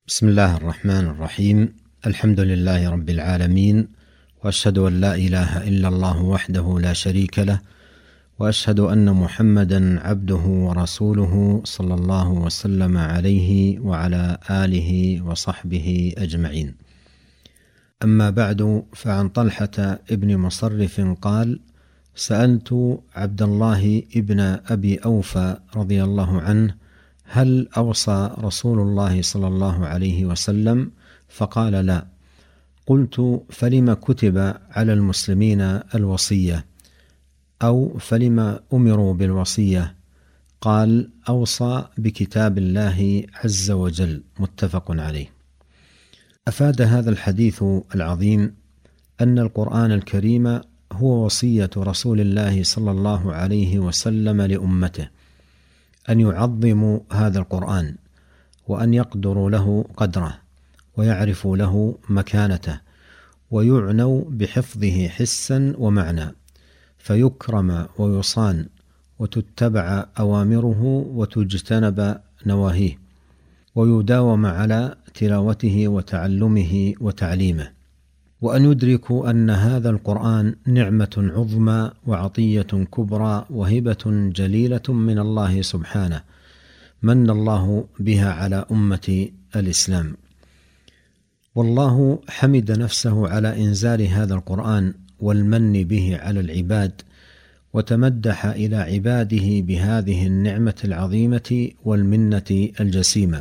بسم الله الرحمن الرحيم. الحمد لله رب العالمين، وأشهد أن لا إله إلا الله وحده لا شريك له، وأشهد أن محمدا عبده ورسوله صلى الله وسلم عليه وعلى آله وصحبه أجمعين. أما بعد، فعن طلحة ابن مصرف قال: سألت عبد الله ابن أبي أوفى رضي الله عنه: هل أوصى رسول الله صلى الله عليه وسلم؟ فقال: لا. قلت: فلم كتب على المسلمين الوصية؟ أو فلم أمروا بالوصية؟ قال: أوصى بكتاب الله عز وجل. متفق عليه. أفاد هذا الحديث العظيم أن القرآن الكريم هو وصية رسول الله صلى الله عليه وسلم لأمته، أن يعظموا هذا القرآن، وأن يقدروا له قدره، ويعرفوا له مكانته، ويعنوا بحفظه حسا ومعنى، فيكرم ويصان، وتتبع أوامره وتجتنب نواهيه، ويداوم على تلاوته وتعلمه وتعليمه، وأن يدركوا أن هذا القرآن نعمة عظمى وعطية كبرى وهبة جليلة من الله سبحانه، من الله بها على أمة الإسلام. والله حمد نفسه على إنزال هذا القرآن والمن به على العباد، وتمدح إلى عباده بهذه النعمة العظيمة والمنة الجسيمة،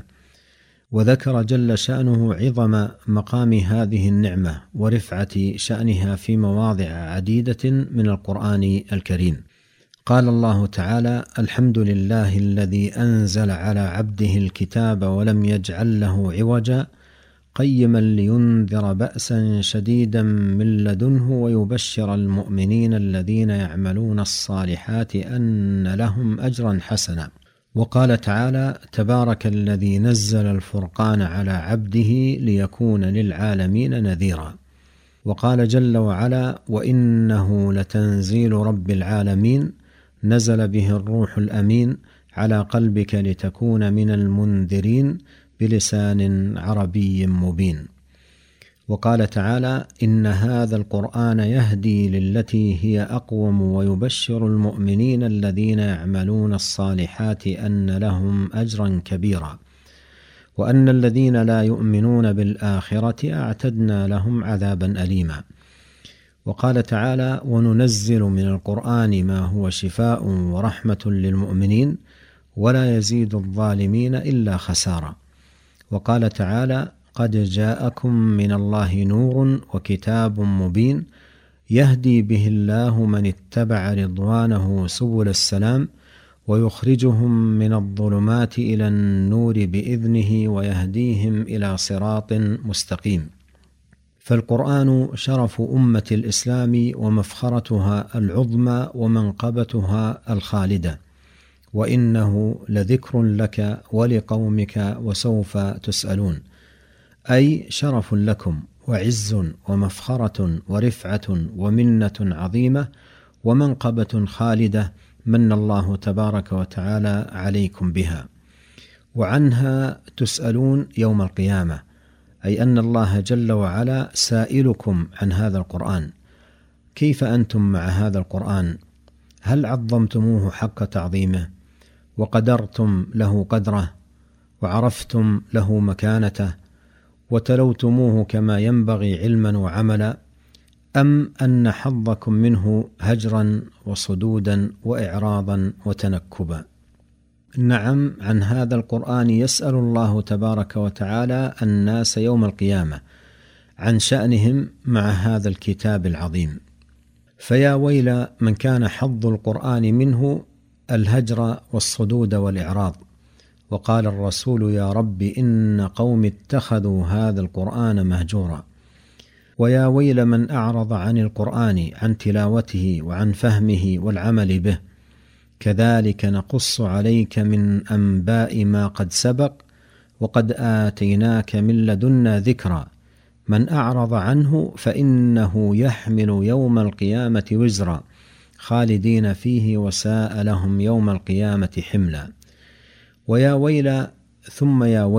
وذكر جل شأنه عظم مقام هذه النعمة ورفعة شأنها في مواضع عديدة من القرآن الكريم. قال الله تعالى: الحمد لله الذي أنزل على عبده الكتاب ولم يجعل له عوجا قيما لينذر بأسا شديدا من لدنه ويبشر المؤمنين الذين يعملون الصالحات أن لهم أجرا حسنا. وقال تعالى: تبارك الذي نزل الفرقان على عبده ليكون للعالمين نذيرا. وقال جل وعلا: وإنه لتنزيل رب العالمين نزل به الروح الأمين على قلبك لتكون من المنذرين بلسان عربي مبين. وقال تعالى: إن هذا القرآن يهدي للتي هي أقوم ويبشر المؤمنين الذين يعملون الصالحات أن لهم أجرا كبيرا وأن الذين لا يؤمنون بالآخرة أعتدنا لهم عذابا أليما. وقال تعالى: وننزل من القرآن ما هو شفاء ورحمة للمؤمنين ولا يزيد الظالمين إلا خسارا. وقال تعالى: قد جاءكم من الله نور وكتاب مبين يهدي به الله من اتبع رضوانه سبل السلام ويخرجهم من الظلمات إلى النور بإذنه ويهديهم إلى صراط مستقيم. فالقرآن شرف أمة الإسلام ومفخرتها العظمى ومنقبتها الخالدة، وإنه لذكر لك ولقومك وسوف تسألون، أي شرف لكم وعز ومفخرة ورفعة ومنة عظيمة ومنقبة خالدة من الله تبارك وتعالى عليكم بها، وعنها تسألون يوم القيامة، أي أن الله جل وعلا سائلكم عن هذا القرآن. كيف أنتم مع هذا القرآن؟ هل عظمتموه حق تعظيمه، وقدرتم له قدره، وعرفتم له مكانته، وتلوتموه كما ينبغي علما وعملا، أم أن حظكم منه هجرا وصدودا وإعراضا وتنكبا؟ نعم، عن هذا القرآن يسأل الله تبارك وتعالى الناس يوم القيامة عن شأنهم مع هذا الكتاب العظيم. فيا ويل من كان حظ القرآن منه الهجر والصدود والإعراض. وقال الرسول: يا رب إن قوم اتخذوا هذا القرآن مهجورا. ويا ويل من أعرض عن القرآن، عن تلاوته وعن فهمه والعمل به. كذلك نقص عليك من أنباء ما قد سبق وقد آتيناك من لدنا ذكرا. من أعرض عنه فإنه يحمل يوم القيامة وزرا خالدين فيه وساء لهم يوم القيامة حملا. ويا ويل ثم يا ويل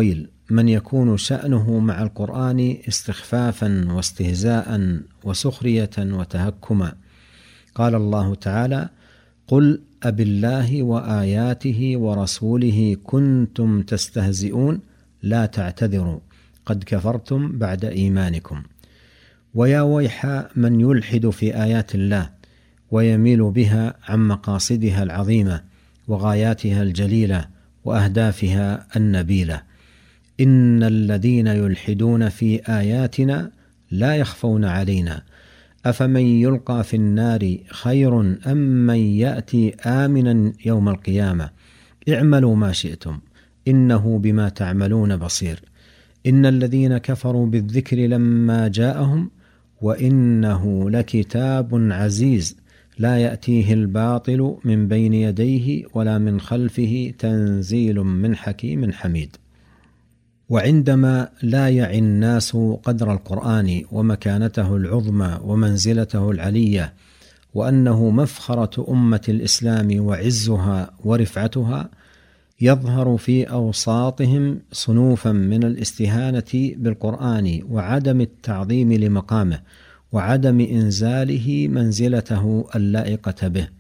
من يكون شأنه مع القرآن استخفافا واستهزاء وسخرية وتهكما. قال الله تعالى: قل أبالله وآياته ورسوله كنتم تستهزئون لا تعتذروا قد كفرتم بعد إيمانكم. ويا ويح من يلحد في آيات الله ويميل بها عن مقاصدها العظيمة وغاياتها الجليلة وأهدافها النبيلة. إن الذين يلحدون في آياتنا لا يخفون علينا أفمن يلقى في النار خير أم من يأتي آمنا يوم القيامة اعملوا ما شئتم إنه بما تعملون بصير. إن الذين كفروا بالذكر لما جاءهم وإنه لكتاب عزيز لا يأتيه الباطل من بين يديه ولا من خلفه تنزيل من حكيم حميد. وعندما لا يعي الناس قدر القرآن ومكانته العظمى ومنزلته العلية وأنه مفخرة أمة الإسلام وعزها ورفعتها، يظهر في أوساطهم صنوفا من الاستهانة بالقرآن وعدم التعظيم لمقامه وعدم إنزاله منزلته اللائقة به.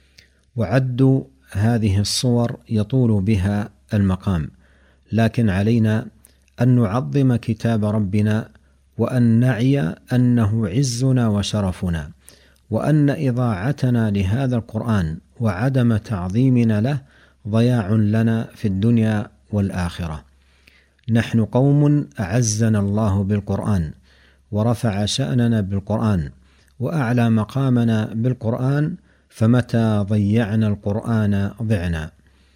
وعد هذه الصور يطول بها المقام، لكن علينا أن نعظم كتاب ربنا وأن نعي أنه عزنا وشرفنا، وأن إضاعتنا لهذا القرآن وعدم تعظيمنا له ضياع لنا في الدنيا والآخرة. نحن قوم أعزنا الله بالقرآن ورفع شأننا بالقرآن وأعلى مقامنا بالقرآن، فمتى ضيعنا القرآن ضعنا.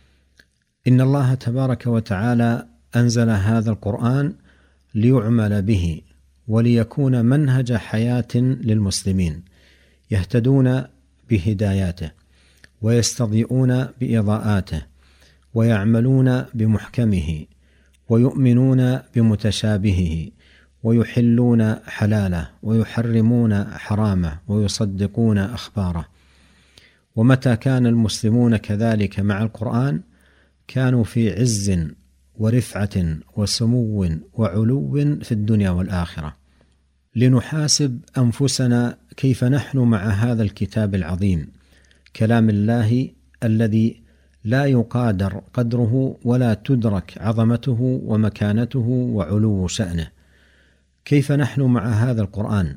إن الله تبارك وتعالى أنزل هذا القرآن ليعمل به وليكون منهج حياة للمسلمين يهتدون بهداياته ويستضيئون بإضاءاته ويعملون بمحكمه ويؤمنون بمتشابهه ويحلون حلاله ويحرمون حرامه ويصدقون أخباره. ومتى كان المسلمون كذلك مع القرآن كانوا في عز ورفعة وسمو وعلو في الدنيا والآخرة. لنحاسب أنفسنا كيف نحن مع هذا الكتاب العظيم، كلام الله الذي لا يقادر قدره ولا تدرك عظمته ومكانته وعلو شأنه. كيف نحن مع هذا القرآن؟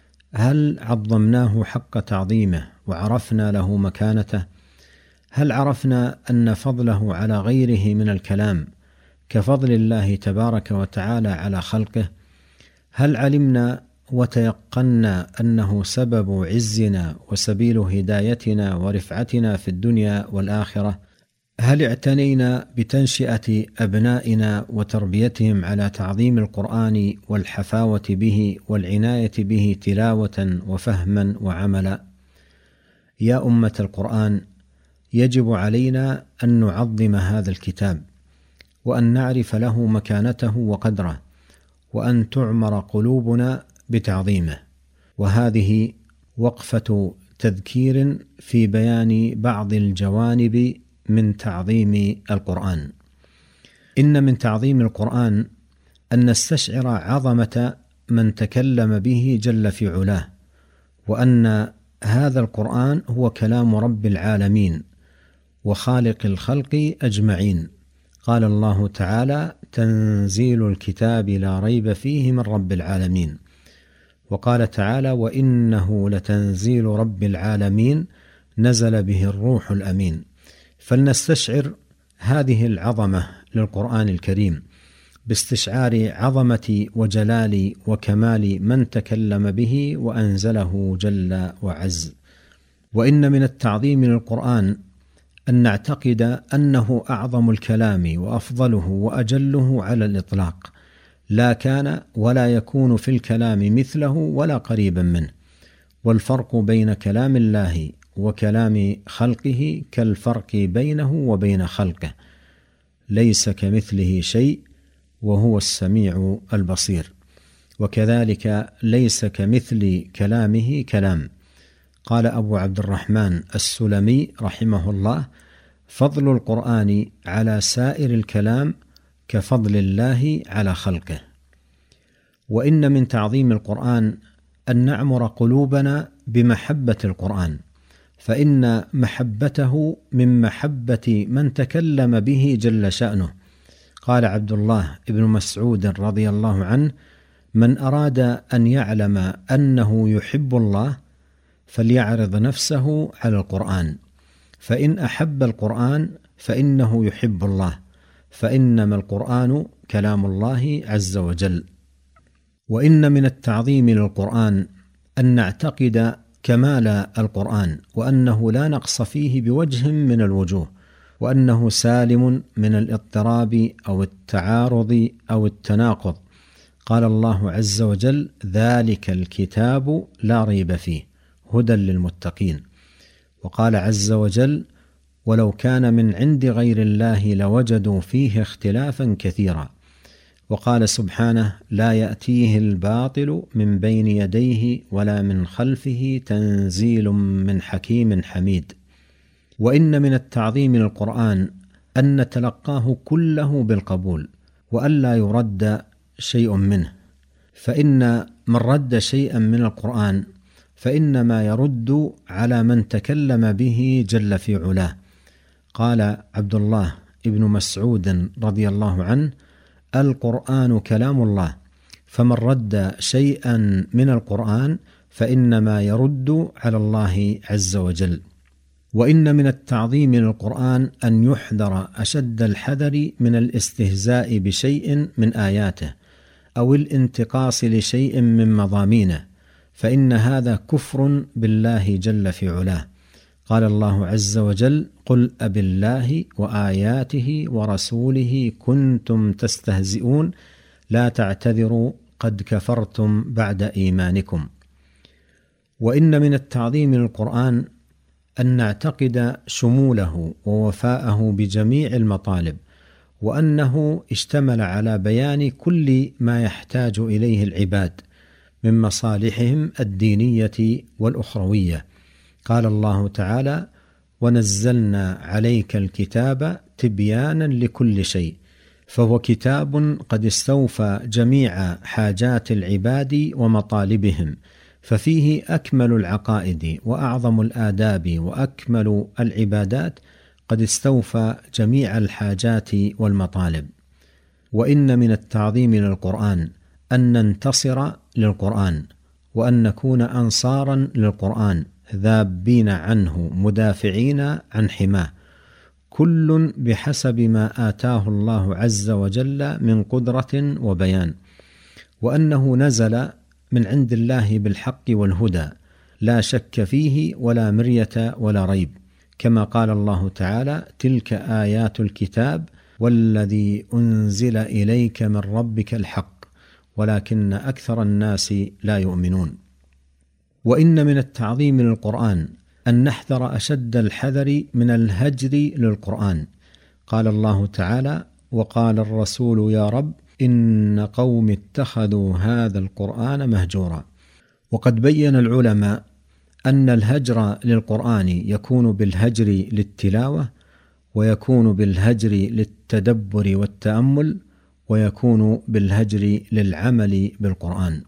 هل عظمناه حق تعظيمه وعرفنا له مكانته؟ هل عرفنا أن فضله على غيره من الكلام كفضل الله تبارك وتعالى على خلقه؟ هل علمنا وتيقنا أنه سبب عزنا وسبيل هدايتنا ورفعتنا في الدنيا والآخرة؟ هل اعتنينا بتنشئة أبنائنا وتربيتهم على تعظيم القرآن والحفاوة به والعناية به تلاوة وفهما وعملا؟ يا أمة القرآن، يجب علينا أن نعظم هذا الكتاب وأن نعرف له مكانته وقدره وأن تعمر قلوبنا بتعظيمه. وهذه وقفة تذكير في بيان بعض الجوانب من تعظيم القرآن. إن من تعظيم القرآن أن نستشعر عظمة من تكلم به جل في علاه، وأن هذا القرآن هو كلام رب العالمين وخالق الخلق أجمعين. قال الله تعالى: تنزيل الكتاب لا ريب فيه من رب العالمين. وقال تعالى: وإنه لتنزيل رب العالمين نزل به الروح الأمين. فلنستشعر هذه العظمة للقرآن الكريم باستشعار عظمة وجلال وكمال من تكلم به وأنزله جل وعز. وإن من التعظيم للقرآن أن نعتقد أنه أعظم الكلام وأفضله وأجله على الإطلاق، لا كان ولا يكون في الكلام مثله ولا قريبا منه. والفرق بين كلام الله وكلام خلقه كالفرق بينه وبين خلقه، ليس كمثله شيء وهو السميع البصير. وكذلك ليس كمثل كلامه كلام. قال أبو عبد الرحمن السلمي رحمه الله: فضل القرآن على سائر الكلام كفضل الله على خلقه. وإن من تعظيم القرآن أن نعمر قلوبنا بمحبة القرآن، فإن محبته من محبة من تكلم به جل شأنه. قال عبد الله بن مسعود رضي الله عنه: من أراد أن يعلم أنه يحب الله فليعرض نفسه على القرآن، فإن أحب القرآن فإنه يحب الله، فإنما القرآن كلام الله عز وجل. وإن من التعظيم للقرآن أن نعتقد كمال القرآن، وأنه لا نقص فيه بوجه من الوجوه، وأنه سالم من الاضطراب أو التعارض أو التناقض. قال الله عز وجل: ذلك الكتاب لا ريب فيه هدى للمتقين. وقال عز وجل: ولو كان من عند غير الله لوجدوا فيه اختلافا كثيرا. وقال سبحانه: لا يأتيه الباطل من بين يديه ولا من خلفه تنزيل من حكيم حميد. وإن من التعظيم للقرآن أن نتلقاه كله بالقبول، وألا يرد شيء منه، فإن من رد شيئا من القرآن فإنما يرد على من تكلم به جل في علاه. قال عبد الله بن مسعود رضي الله عنه: القرآن كلام الله، فمن رد شيئا من القرآن فإنما يرد على الله عز وجل. وإن من التعظيم للقرآن أن يحذر أشد الحذر من الاستهزاء بشيء من آياته أو الانتقاص لشيء من مضامينه، فإن هذا كفر بالله جل في علاه. قال الله عز وجل: قل أبالله وآياته ورسوله كنتم تستهزئون لا تعتذروا قد كفرتم بعد إيمانكم. وإن من التعظيم للقرآن أن نعتقد شموله ووفاءه بجميع المطالب، وأنه اشتمل على بيان كل ما يحتاج إليه العباد من مصالحهم الدينية والأخروية. قال الله تعالى: ونزلنا عليك الكتاب تبيانا لكل شيء، فهو كتاب قد استوفى جميع حاجات العباد ومطالبهم، ففيه أكمل العقائد وأعظم الآداب وأكمل العبادات، قد استوفى جميع الحاجات والمطالب. وإن من التعظيم للقرآن أن ننتصر للقرآن، وأن نكون أنصارا للقرآن ذابين عنه مدافعين عن حماه، كل بحسب ما آتاه الله عز وجل من قدرة وبيان، وأنه نزل من عند الله بالحق والهدى لا شك فيه ولا مرية ولا ريب، كما قال الله تعالى: تلك آيات الكتاب والذي أنزل إليك من ربك الحق ولكن أكثر الناس لا يؤمنون. وإن من التعظيم للقرآن أن نحذر أشد الحذر من الهجر للقرآن. قال الله تعالى: وقال الرسول يا رب إن قوم اتخذوا هذا القرآن مهجورا. وقد بين العلماء أن الهجر للقرآن يكون بالهجر للتلاوة، ويكون بالهجر للتدبر والتأمل، ويكون بالهجر للعمل بالقرآن.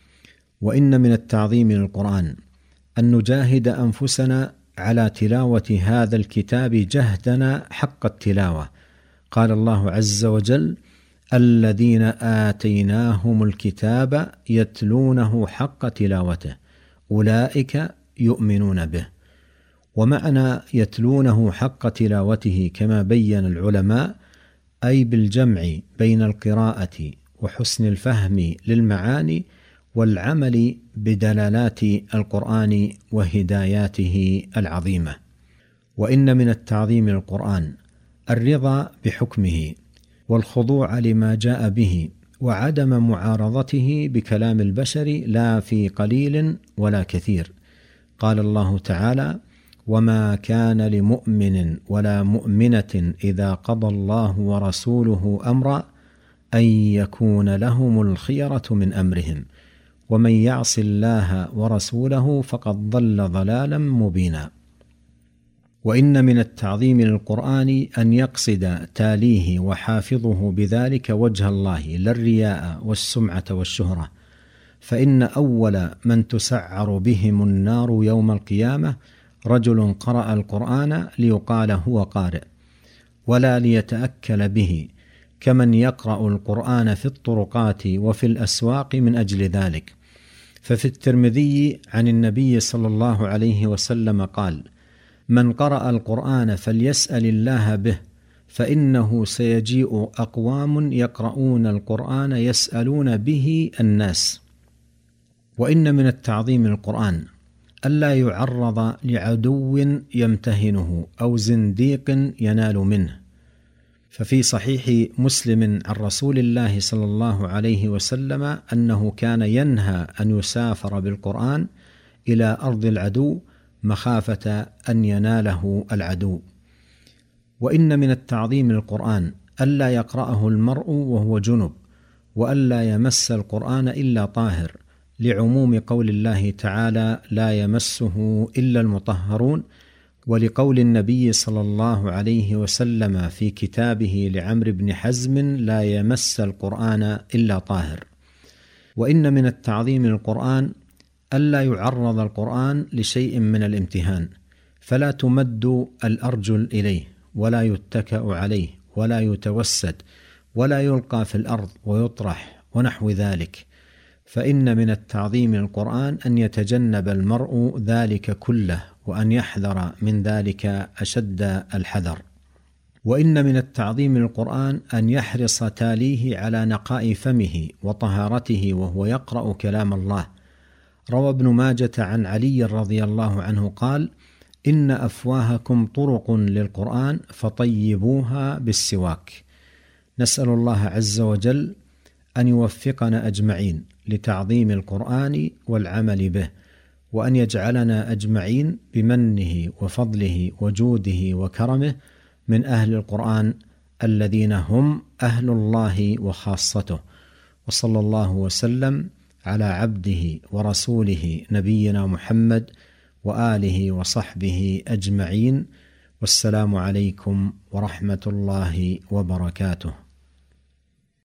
وإن من التعظيم للقرآن أن نجاهد أنفسنا على تلاوة هذا الكتاب جهدنا حق التلاوة. قال الله عز وجل: الذين آتيناهم الكتاب يتلونه حق تلاوته أولئك يؤمنون به. ومعنى يتلونه حق تلاوته كما بين العلماء أي بالجمع بين القراءة وحسن الفهم للمعاني والعمل بدلالات القرآن وهداياته العظيمة. وإن من التعظيم للقرآن الرضا بحكمه والخضوع لما جاء به، وعدم معارضته بكلام البشر لا في قليل ولا كثير. قال الله تعالى: وما كان لمؤمن ولا مؤمنة إذا قضى الله ورسوله أمرا أن يكون لهم الخيرة من أمرهم ومن يعص الله ورسوله فقد ضل ضلالا مبينا. وإن من التعظيم للقرآن أن يقصد تاليه وحافظه بذلك وجه الله لا الرياء والسمعة والشهرة، فإن أول من تسعر بهم النار يوم القيامة رجل قرأ القرآن ليقال هو قارئ، ولا ليتأكل به، كمن يقرأ القرآن في الطرقات وفي الأسواق من أجل ذلك. ففي الترمذي عن النبي صلى الله عليه وسلم قال: من قرأ القرآن فليسأل الله به، فإنه سيجيء أقوام يقرؤون القرآن يسألون به الناس. وإن من التعظيم القرآن ألا يعرض لعدو يمتهنه أو زنديق ينال منه، ففي صحيح مسلم عن رسول الله صلى الله عليه وسلم أنه كان ينهى أن يسافر بالقرآن إلى أرض العدو مخافة أن يناله العدو. وإن من التعظيم للقرآن ألا يقرأه المرء وهو جنب، وألا يمس القرآن إلا طاهر، لعموم قول الله تعالى: لا يمسه إلا المطهرون، ولقول النبي صلى الله عليه وسلم في كتابه لعمرو بن حزم: لا يمس القرآن إلا طاهر. وإن من التعظيم للقرآن ألا يعرض القرآن لشيء من الامتهان، فلا تمد الأرجل إليه، ولا يتكأ عليه، ولا يتوسد، ولا يلقى في الأرض ويطرح ونحو ذلك، فإن من التعظيم للقرآن أن يتجنب المرء ذلك كله، وأن يحذر من ذلك أشد الحذر. وإن من التعظيم للقرآن أن يحرص تاليه على نقاء فمه وطهارته وهو يقرأ كلام الله. روى ابن ماجة عن علي رضي الله عنه قال: إن أفواهكم طرق للقرآن فطيبوها بالسواك. نسأل الله عز وجل أن يوفقنا أجمعين لتعظيم القرآن والعمل به، وأن يجعلنا أجمعين بمنه وفضله وجوده وكرمه من أهل القرآن الذين هم أهل الله وخاصته. وصلى الله وسلم على عبده ورسوله نبينا محمد وآله وصحبه أجمعين، والسلام عليكم ورحمة الله وبركاته.